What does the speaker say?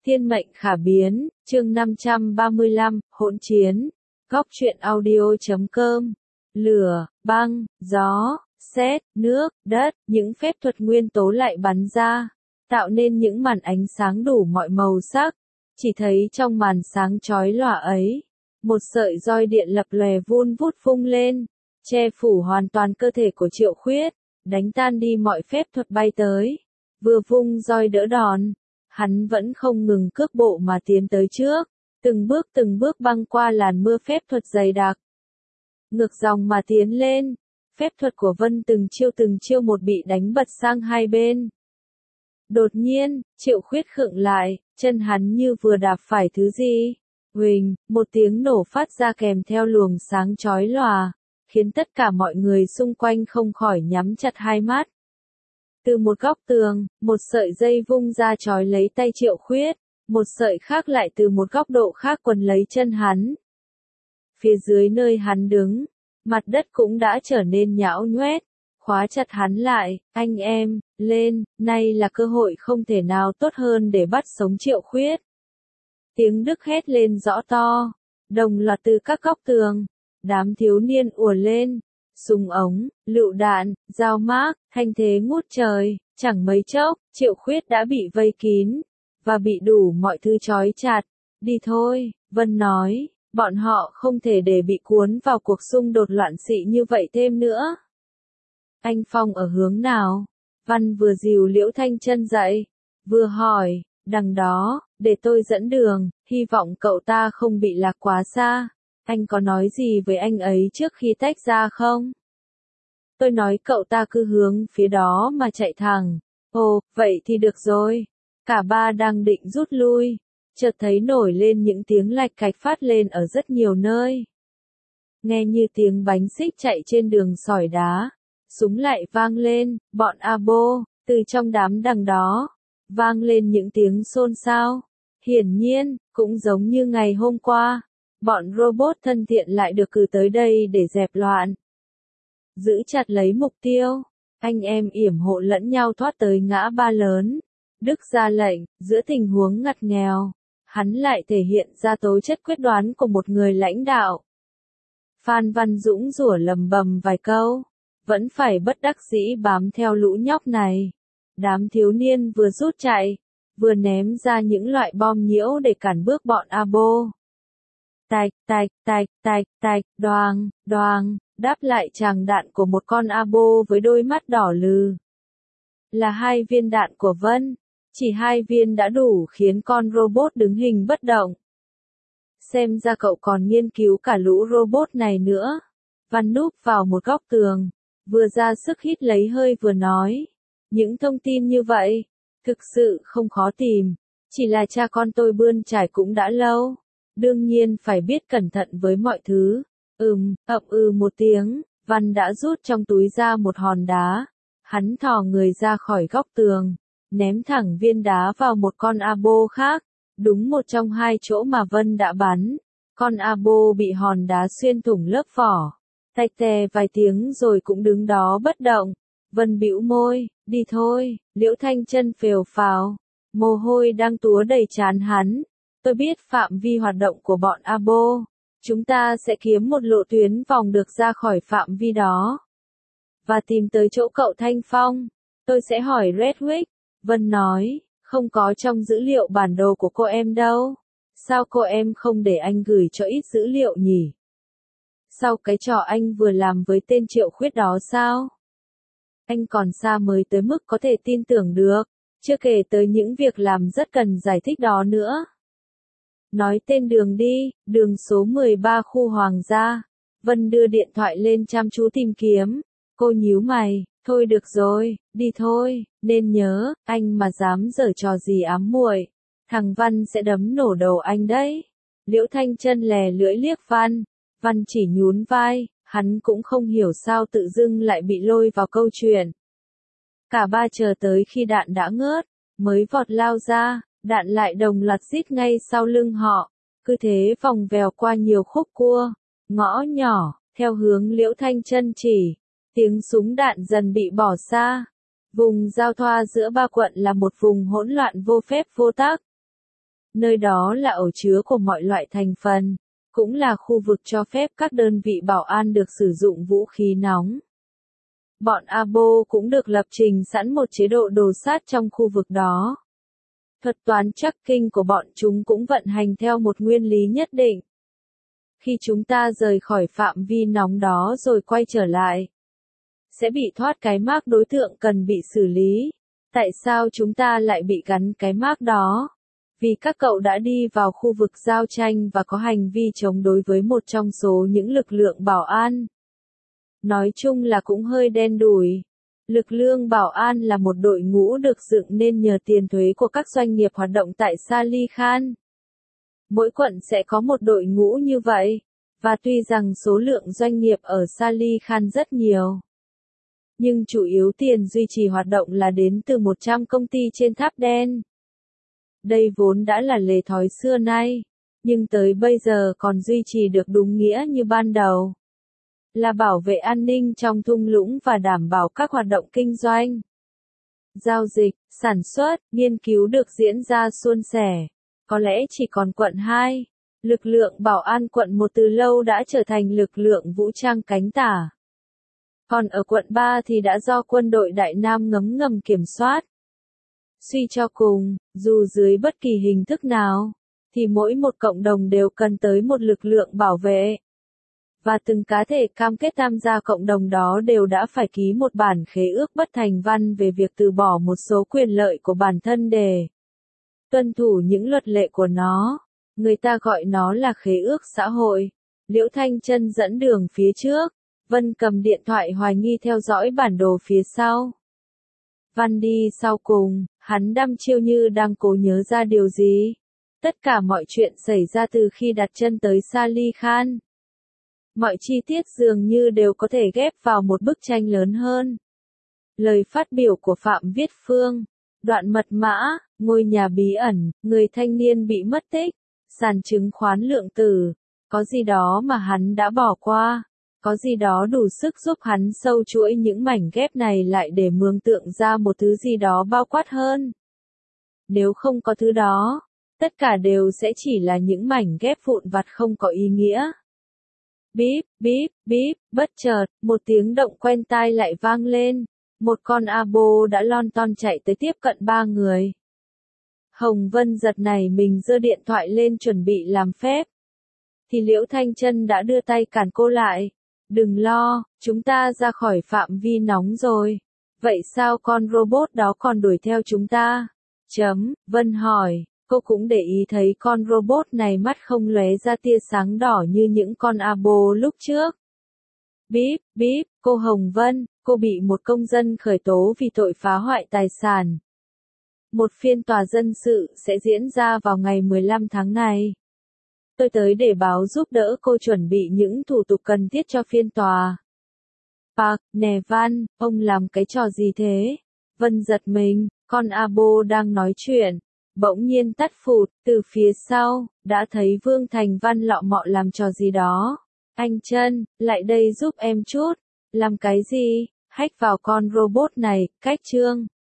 Thiên mệnh khả biến, chương 535, hỗn chiến. Góc truyện audio.com. Lửa, băng, gió, sét, nước, đất, những phép thuật nguyên tố lại bắn ra, tạo nên những màn ánh sáng đủ mọi màu sắc. Chỉ thấy trong màn sáng chói lòa ấy, một sợi roi điện lập lòe vun vút vung lên, che phủ hoàn toàn cơ thể của Triệu Khuyết, đánh tan đi mọi phép thuật bay tới. Vừa vung roi đỡ đòn, hắn vẫn không ngừng cước bộ mà tiến tới trước, từng bước băng qua làn mưa phép thuật dày đặc. Ngược dòng mà tiến lên, phép thuật của Vân từng chiêu một bị đánh bật sang hai bên. Đột nhiên, Triệu Khuyết khựng lại, chân hắn như vừa đạp phải thứ gì. Huỳnh, một tiếng nổ phát ra kèm theo luồng sáng chói lòa, khiến tất cả mọi người xung quanh không khỏi nhắm chặt hai mắt. Từ một góc tường, một sợi dây vung ra trói lấy tay Triệu Khuyết, một sợi khác lại từ một góc độ khác quấn lấy chân hắn. Phía dưới nơi hắn đứng, mặt đất cũng đã trở nên nhão nhoét, khóa chặt hắn lại. Anh em, lên, nay là cơ hội không thể nào tốt hơn để bắt sống Triệu Khuyết. Tiếng Đức hét lên rõ to, đồng loạt từ các góc tường, đám thiếu niên ùa lên. Súng ống, lựu đạn, dao mác, thanh thế ngút trời, chẳng mấy chốc, Triệu Khuyết đã bị vây kín, và bị đủ mọi thứ trói chặt. Đi thôi, Vân nói, bọn họ không thể để bị cuốn vào cuộc xung đột loạn xị như vậy thêm nữa. Anh Phong ở hướng nào? Văn vừa dìu Liễu Thanh Chân dậy, vừa hỏi, đằng đó, để tôi dẫn đường, hy vọng cậu ta không bị lạc quá xa. Anh có nói gì với anh ấy trước khi tách ra không? Tôi nói cậu ta cứ hướng phía đó mà chạy thẳng. Ồ, vậy thì được rồi. Cả ba đang định rút lui, chợt thấy nổi lên những tiếng lạch cạch phát lên ở rất nhiều nơi. Nghe như tiếng bánh xích chạy trên đường sỏi đá, súng lại vang lên, bọn Abo, từ trong đám đằng đó, vang lên những tiếng xôn xao. Hiển nhiên, cũng giống như ngày hôm qua, bọn robot thân thiện lại được cử tới đây để dẹp loạn. Giữ chặt lấy mục tiêu, anh em yểm hộ lẫn nhau thoát tới ngã ba lớn. Đức ra lệnh, giữa tình huống ngặt nghèo, hắn lại thể hiện ra tố chất quyết đoán của một người lãnh đạo. Phan Văn Dũng rủa lầm bầm vài câu, vẫn phải bất đắc dĩ bám theo lũ nhóc này. Đám thiếu niên vừa rút chạy, vừa ném ra những loại bom nhiễu để cản bước bọn Abo. Tạch, đoàng, đáp lại tràng đạn của một con Abo với đôi mắt đỏ lừ. Là 2 viên đạn của Vân, chỉ 2 viên đã đủ khiến con robot đứng hình bất động. Xem ra cậu còn nghiên cứu cả lũ robot này nữa. Văn núp vào một góc tường, vừa ra sức hít lấy hơi vừa nói. Những thông tin như vậy, thực sự không khó tìm, chỉ là cha con tôi bươn trải cũng đã lâu. Đương nhiên phải biết cẩn thận với mọi thứ. Một tiếng, Văn đã rút trong túi ra một hòn đá. Hắn thò người ra khỏi góc tường, ném thẳng viên đá vào một con Abo khác, đúng một trong 2 chỗ mà Vân đã bắn. Con Abo bị hòn đá xuyên thủng lớp vỏ, tạch tè vài tiếng rồi cũng đứng đó bất động. Vân bĩu môi, đi thôi. Liễu Thanh Chân phều phào, mồ hôi đang túa đầy trán hắn. Tôi biết phạm vi hoạt động của bọn Abo. Chúng ta sẽ kiếm một lộ tuyến vòng được ra khỏi phạm vi đó. Và tìm tới chỗ cậu Thanh Phong. Tôi sẽ hỏi Redwick. Vân nói, không có trong dữ liệu bản đồ của cô em đâu. Sao cô em không để anh gửi cho ít dữ liệu nhỉ? Sau cái trò anh vừa làm với tên Triệu Khuyết đó sao? Anh còn xa mới tới mức có thể tin tưởng được, chưa kể tới những việc làm rất cần giải thích đó nữa. Nói tên đường đi, đường số 13 khu Hoàng gia. Vân đưa điện thoại lên chăm chú tìm kiếm. Cô nhíu mày, thôi được rồi, đi thôi, nên nhớ, anh mà dám giở trò gì ám muội, thằng Văn sẽ đấm nổ đầu anh đấy. Liễu Thanh Chân lè lưỡi liếc Văn, Văn chỉ nhún vai, hắn cũng không hiểu sao tự dưng lại bị lôi vào câu chuyện. Cả ba chờ tới khi đạn đã ngớt, mới vọt lao ra. Đạn lại đồng loạt rít ngay sau lưng họ, cứ thế vòng vèo qua nhiều khúc cua, ngõ nhỏ, theo hướng Liễu Thanh Chân chỉ. Tiếng súng đạn dần bị bỏ xa. Vùng giao thoa giữa ba quận là một vùng hỗn loạn vô phép vô tắc. Nơi đó là ổ chứa của mọi loại thành phần, cũng là khu vực cho phép các đơn vị bảo an được sử dụng vũ khí nóng. Bọn Abo cũng được lập trình sẵn một chế độ đồ sát trong khu vực đó. Thuật toán tracking của bọn chúng cũng vận hành theo một nguyên lý nhất định. Khi chúng ta rời khỏi phạm vi nóng đó rồi quay trở lại, sẽ bị thoát cái mác đối tượng cần bị xử lý. Tại sao chúng ta lại bị gắn cái mác đó? Vì các cậu đã đi vào khu vực giao tranh và có hành vi chống đối với một trong số những lực lượng bảo an. Nói chung là cũng hơi đen đủi. Lực lượng bảo an là một đội ngũ được dựng nên nhờ tiền thuế của các doanh nghiệp hoạt động tại Salih Khan. Mỗi quận sẽ có một đội ngũ như vậy, và tuy rằng số lượng doanh nghiệp ở Salih Khan rất nhiều, nhưng chủ yếu tiền duy trì hoạt động là đến từ 100 công ty trên tháp đen. Đây vốn đã là lề thói xưa nay, nhưng tới bây giờ còn duy trì được đúng nghĩa như ban đầu. Là bảo vệ an ninh trong thung lũng và đảm bảo các hoạt động kinh doanh, giao dịch, sản xuất, nghiên cứu được diễn ra suôn sẻ. Có lẽ chỉ còn quận 2, lực lượng bảo an quận 1 từ lâu đã trở thành lực lượng vũ trang cánh tả. Còn ở quận 3 thì đã do quân đội Đại Nam ngầm kiểm soát. Suy cho cùng, dù dưới bất kỳ hình thức nào, thì mỗi một cộng đồng đều cần tới một lực lượng bảo vệ. Và từng cá thể cam kết tham gia cộng đồng đó đều đã phải ký một bản khế ước bất thành văn về việc từ bỏ một số quyền lợi của bản thân để tuân thủ những luật lệ của nó. Người ta gọi nó là khế ước xã hội. Liễu Thanh Trân dẫn đường phía trước, Vân cầm điện thoại hoài nghi theo dõi bản đồ phía sau. Văn đi sau cùng, hắn đăm chiêu như đang cố nhớ ra điều gì. Tất cả mọi chuyện xảy ra từ khi đặt chân tới Salih Khan. Mọi chi tiết dường như đều có thể ghép vào một bức tranh lớn hơn. Lời phát biểu của Phạm Viết Phương, đoạn mật mã, ngôi nhà bí ẩn, người thanh niên bị mất tích, sàn chứng khoán lượng tử, có gì đó mà hắn đã bỏ qua, có gì đó đủ sức giúp hắn sâu chuỗi những mảnh ghép này lại để mường tượng ra một thứ gì đó bao quát hơn. Nếu không có thứ đó, tất cả đều sẽ chỉ là những mảnh ghép vụn vặt không có ý nghĩa. Bíp, bíp, bíp, bất chợt, một tiếng động quen tai lại vang lên. Một con abo đã lon ton chạy tới tiếp cận ba người. Hồng Vân giật nảy mình giơ điện thoại lên chuẩn bị làm phép. Thì Liễu Thanh Trân đã đưa tay cản cô lại. Đừng lo, chúng ta ra khỏi phạm vi nóng rồi. Vậy sao con robot đó còn đuổi theo chúng ta? Vân hỏi. Cô cũng để ý thấy con robot này mắt không lóe ra tia sáng đỏ như những con abo lúc trước. Bíp, bíp, cô Hồng Vân, cô bị một công dân khởi tố vì tội phá hoại tài sản. Một phiên tòa dân sự sẽ diễn ra vào ngày 15 tháng này. Tôi tới để báo giúp đỡ cô chuẩn bị những thủ tục cần thiết cho phiên tòa. Park, nè Văn, ông làm cái trò gì thế? Vân giật mình, con abo đang nói chuyện. Bỗng nhiên tắt phụt, từ phía sau, đã thấy Vương Thành Văn lọ mọ làm trò gì đó. Anh Trân, lại đây giúp em chút. Làm cái gì? Hack vào con robot này, cách chương.